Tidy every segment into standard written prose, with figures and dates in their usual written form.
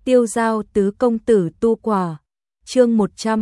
Tiêu giao tứ công tử tu quả. Chương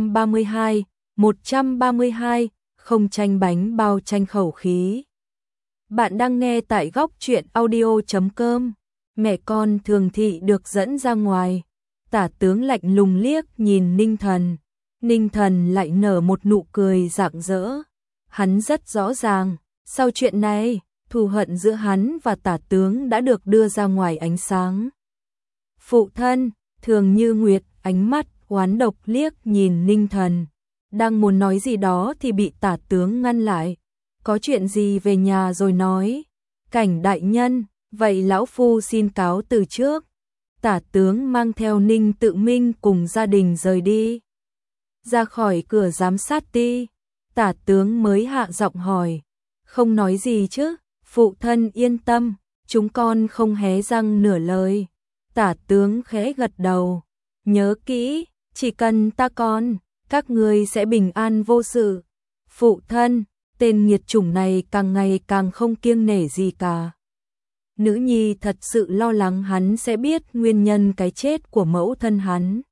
132, không tranh bánh bao tranh khẩu khí. Bạn đang nghe tại góc truyện audio.com. Mẹ con Thường Thị được dẫn ra ngoài. Tả tướng lạnh lùng liếc nhìn Ninh Thần. Ninh Thần lại nở một nụ cười rạng rỡ. Hắn rất rõ ràng, sau chuyện này, thù hận giữa hắn và tả tướng đã được đưa ra ngoài ánh sáng. Phụ thân, Thường Như Nguyệt, ánh mắt oán độc liếc nhìn Ninh Thần. Đang muốn nói gì đó thì bị tả tướng ngăn lại. Có chuyện gì về nhà rồi nói. Cảnh đại nhân, vậy lão phu xin cáo từ trước. Tả tướng mang theo Ninh Tự Minh cùng gia đình rời đi. Ra khỏi cửa giám sát ti, tả tướng mới hạ giọng hỏi. Không nói gì chứ, phụ thân yên tâm, chúng con không hé răng nửa lời. Tả tướng khẽ gật đầu. Nhớ kỹ, chỉ cần ta còn, các ngươi sẽ bình an vô sự. Phụ thân, tên nghiệt chủng này càng ngày càng không kiêng nể gì cả. Nữ nhi thật sự lo lắng hắn sẽ biết nguyên nhân cái chết của mẫu thân hắn.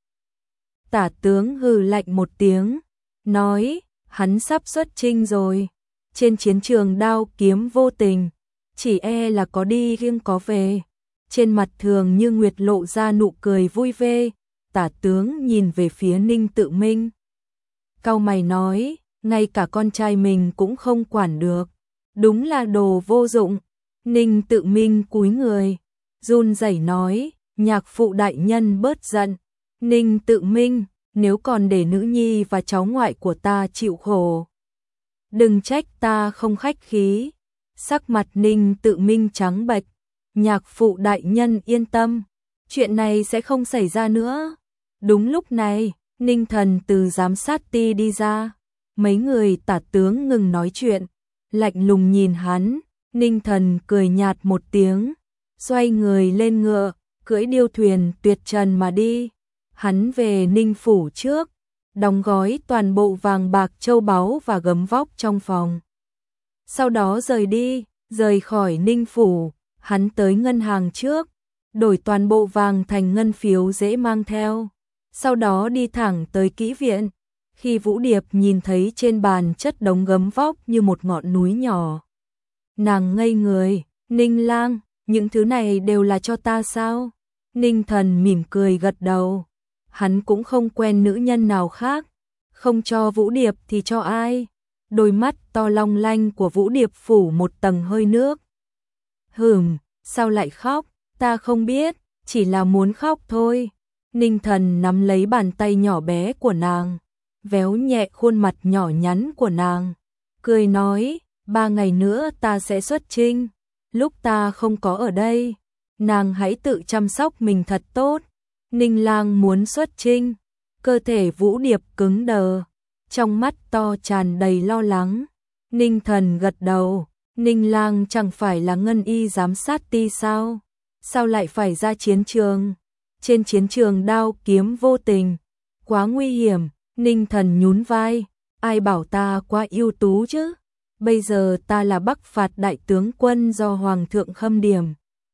Tả tướng hừ lạnh một tiếng, nói, hắn sắp xuất chinh rồi. Trên chiến trường đao kiếm vô tình, chỉ e là có đi riêng có về. Trên mặt Thường Như Nguyệt lộ ra nụ cười vui vẻ. Tả tướng nhìn về phía Ninh Tự Minh. Cau mày nói, ngay cả con trai mình cũng không quản được. Đúng là đồ vô dụng. Ninh Tự Minh cúi người, run rẩy nói, nhạc phụ đại nhân bớt giận. Ninh Tự Minh, nếu còn để nữ nhi và cháu ngoại của ta chịu khổ, đừng trách ta không khách khí. Sắc mặt Ninh Tự Minh trắng bệch. Nhạc phụ đại nhân yên tâm, chuyện này sẽ không xảy ra nữa. Đúng lúc này, Ninh Thần từ giám sát ti đi ra. Mấy người tả tướng ngừng nói chuyện, lạnh lùng nhìn hắn. Ninh Thần cười nhạt một tiếng, xoay người lên ngựa, cưỡi điêu thuyền tuyệt trần mà đi. Hắn về Ninh phủ trước, đóng gói toàn bộ vàng bạc châu báu và gấm vóc trong phòng. Sau đó rời khỏi Ninh phủ, hắn tới ngân hàng trước, đổi toàn bộ vàng thành ngân phiếu dễ mang theo. Sau đó đi thẳng tới kỹ viện. Khi Vũ Điệp nhìn thấy trên bàn chất đống gấm vóc như một ngọn núi nhỏ, nàng ngây người. Ninh lang, những thứ này đều là cho ta sao? Ninh Thần mỉm cười gật đầu. Hắn cũng không quen nữ nhân nào khác, không cho Vũ Điệp thì cho ai? Đôi mắt to long lanh của Vũ Điệp phủ một tầng hơi nước. Sao lại khóc? Ta không biết, chỉ là muốn khóc thôi. Ninh Thần nắm lấy bàn tay nhỏ bé của nàng, véo nhẹ khuôn mặt nhỏ nhắn của nàng, cười nói, 3 ngày nữa ta sẽ xuất chinh. Lúc ta không có ở đây, nàng hãy tự chăm sóc mình thật tốt. Ninh lang muốn xuất chinh. Cơ thể Vũ Điệp cứng đờ, trong mắt to tràn đầy lo lắng. Ninh Thần gật đầu. Ninh lang chẳng phải là ngân y giám sát ti sao? Sao lại phải ra chiến trường? Trên chiến trường đao kiếm vô tình, quá nguy hiểm. Ninh Thần nhún vai, ai bảo ta quá ưu tú chứ? Bây giờ ta là Bắc phạt đại tướng quân do Hoàng thượng khâm điểm.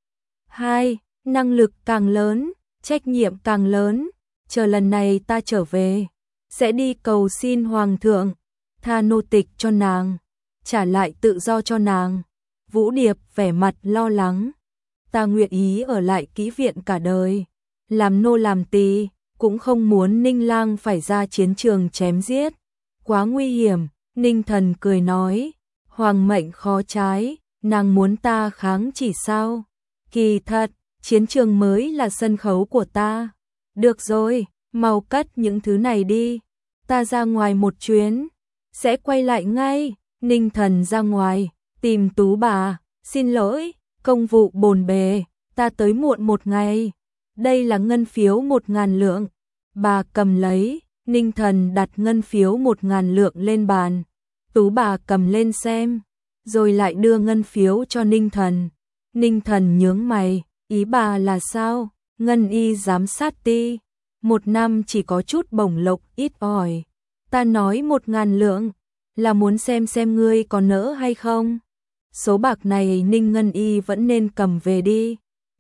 2. Năng lực càng lớn, trách nhiệm càng lớn. Chờ lần này ta trở về, sẽ đi cầu xin Hoàng thượng, tha nô tịch cho nàng, trả lại tự do cho nàng. Vũ Điệp vẻ mặt lo lắng. Ta nguyện ý ở lại kỹ viện cả đời, làm nô làm tỳ, cũng không muốn Ninh lang phải ra chiến trường chém giết, quá nguy hiểm. Ninh Thần cười nói, hoàng mệnh khó trái, nàng muốn ta kháng chỉ sao? Kỳ thật, chiến trường mới là sân khấu của ta. Được rồi, mau cất những thứ này đi, ta ra ngoài một chuyến, sẽ quay lại ngay. Ninh Thần ra ngoài, tìm Tú bà, xin lỗi, công vụ bồn bề, ta tới muộn 1 ngày. Đây là ngân phiếu 1.000 lượng. Bà cầm lấy. Ninh Thần đặt ngân phiếu 1.000 lượng lên bàn. Tú bà cầm lên xem, rồi lại đưa ngân phiếu cho Ninh Thần. Ninh Thần nhướng mày, ý bà là sao? Ngân y giám sát ti, 1 năm chỉ có chút bổng lộc ít ỏi. Ta nói 1.000 lượng, là muốn xem ngươi có nỡ hay không. Số bạc này Ninh Ngân y vẫn nên cầm về đi.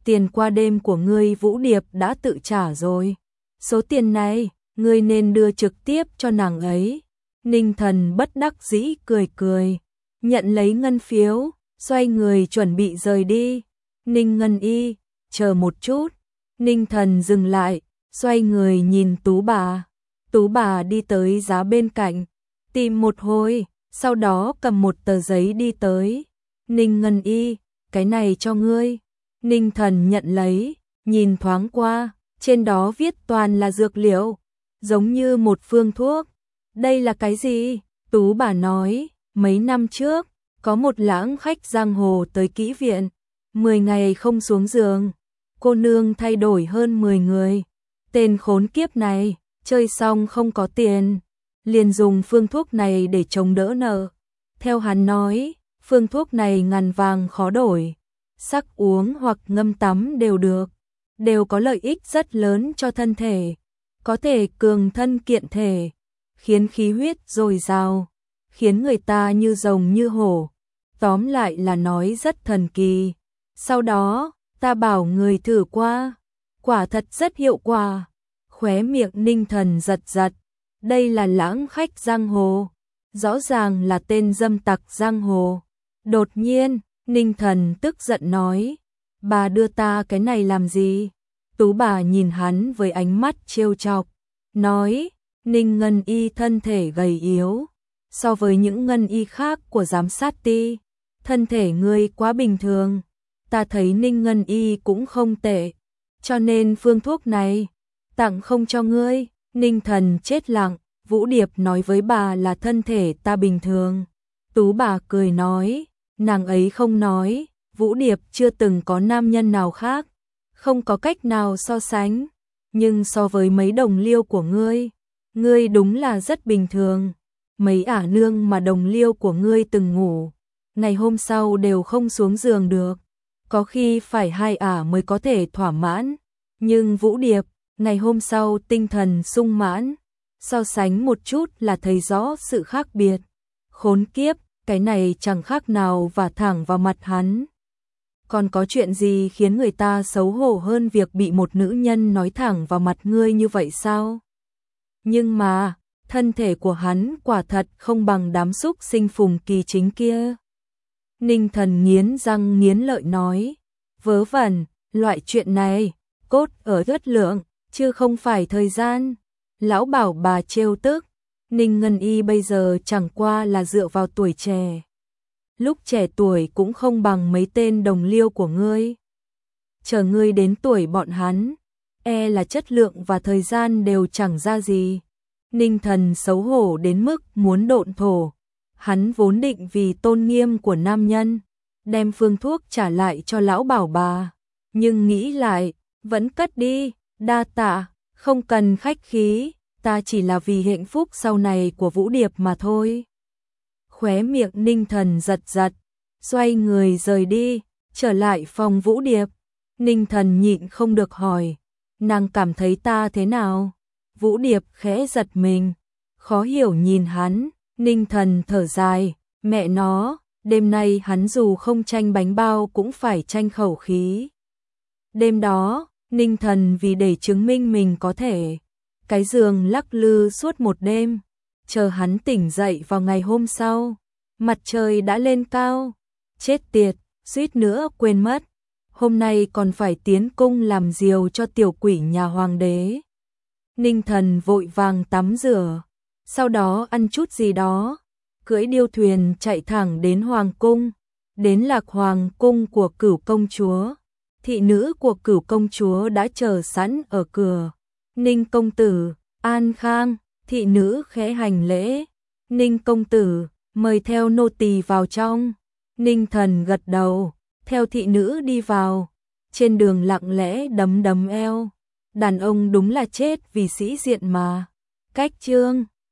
tiền qua đêm của ngươi Vũ Điệp đã tự trả rồi. Số tiền này, ngươi nên đưa trực tiếp cho nàng ấy. Ninh Thần bất đắc dĩ cười cười, nhận lấy ngân phiếu, xoay người chuẩn bị rời đi. Ninh Ngân Y, chờ một chút. Ninh Thần dừng lại, xoay người nhìn Tú bà. Tú bà đi tới giá bên cạnh, tìm một hồi, sau đó cầm một tờ giấy đi tới. Ninh Ngân Y, cái này cho ngươi. Ninh Thần nhận lấy, nhìn thoáng qua, trên đó viết toàn là dược liệu, giống như một phương thuốc. Đây là cái gì? Tú bà nói, mấy năm trước, có một lãng khách giang hồ tới kỹ viện, 10 ngày không xuống giường, cô nương thay đổi hơn 10 người. Tên khốn kiếp này, chơi xong không có tiền, liền dùng phương thuốc này để chống đỡ nợ. Theo hắn nói, phương thuốc này ngàn vàng khó đổi, sắc uống hoặc ngâm tắm đều được, đều có lợi ích rất lớn cho thân thể, có thể cường thân kiện thể, khiến khí huyết dồi dào, khiến người ta như rồng như hổ. Tóm lại là nói rất thần kỳ. Sau đó, ta bảo người thử qua, quả thật rất hiệu quả. Khóe miệng Ninh Thần giật giật, đây là lãng khách giang hồ, rõ ràng là tên dâm tặc giang hồ. Đột nhiên, Ninh Thần tức giận nói, bà đưa ta cái này làm gì? Tú bà nhìn hắn với ánh mắt trêu chọc, nói, Ninh Ngân Y thân thể gầy yếu, so với những ngân y khác của giám sát ty, thân thể ngươi quá bình thường. Ta thấy Ninh Ngân Y cũng không tệ, cho nên phương thuốc này tặng không cho ngươi. Ninh Thần chết lặng, Vũ Điệp nói với bà là thân thể ta bình thường. Tú bà cười nói, nàng ấy không nói, Vũ Điệp chưa từng có nam nhân nào khác, không có cách nào so sánh, nhưng so với mấy đồng liêu của ngươi đúng là rất bình thường. Mấy ả nương mà đồng liêu của ngươi từng ngủ, ngày hôm sau đều không xuống giường được, có khi phải 2 ả mới có thể thỏa mãn, nhưng Vũ Điệp, ngày hôm sau tinh thần sung mãn, so sánh một chút là thấy rõ sự khác biệt. Khốn kiếp, cái này chẳng khác nào vả thẳng vào mặt hắn. Còn có chuyện gì khiến người ta xấu hổ hơn việc bị một nữ nhân nói thẳng vào mặt ngươi như vậy sao? Nhưng mà, thân thể của hắn quả thật không bằng đám súc sinh Phùng Kỳ Chính kia. Ninh Thần nghiến răng nghiến lợi nói, vớ vẩn, loại chuyện này, cốt ở chất lượng, chứ không phải thời gian. Lão bảo bà trêu tức, Ninh Ngân Y bây giờ chẳng qua là dựa vào tuổi trẻ. Lúc trẻ tuổi cũng không bằng mấy tên đồng liêu của ngươi. Chờ ngươi đến tuổi bọn hắn, e là chất lượng và thời gian đều chẳng ra gì. Ninh Thần xấu hổ đến mức muốn độn thổ. Hắn vốn định vì tôn nghiêm của nam nhân, đem phương thuốc trả lại cho lão bảo bà. Nhưng nghĩ lại, vẫn cất đi, đa tạ, không cần khách khí, ta chỉ là vì hạnh phúc sau này của Vũ Điệp mà thôi. Khóe miệng Ninh Thần giật giật, xoay người rời đi, trở lại phòng Vũ Điệp. Ninh Thần nhịn không được hỏi, nàng cảm thấy ta thế nào? Vũ Điệp khẽ giật mình, khó hiểu nhìn hắn. Ninh Thần thở dài, mẹ nó, đêm nay hắn dù không tranh bánh bao cũng phải tranh khẩu khí. Đêm đó, Ninh Thần vì để chứng minh mình có thể, cái giường lắc lư suốt một đêm, chờ hắn tỉnh dậy vào ngày hôm sau, mặt trời đã lên cao. Chết tiệt, suýt nữa quên mất, hôm nay còn phải tiến cung làm diều cho tiểu quỷ nhà hoàng đế. Ninh Thần vội vàng tắm rửa, sau đó ăn chút gì đó, cưỡi điêu thuyền chạy thẳng đến hoàng cung, đến Lạc Hoàng cung của Cửu công chúa. Thị nữ của Cửu công chúa đã chờ sẵn ở cửa. Ninh công tử, an khang. Thị nữ khẽ hành lễ. Ninh công tử, mời theo nô tỳ vào trong. Ninh Thần gật đầu, theo thị nữ đi vào. Trên đường lặng lẽ đấm đấm eo. Đàn ông đúng là chết vì sĩ diện mà. Cách chương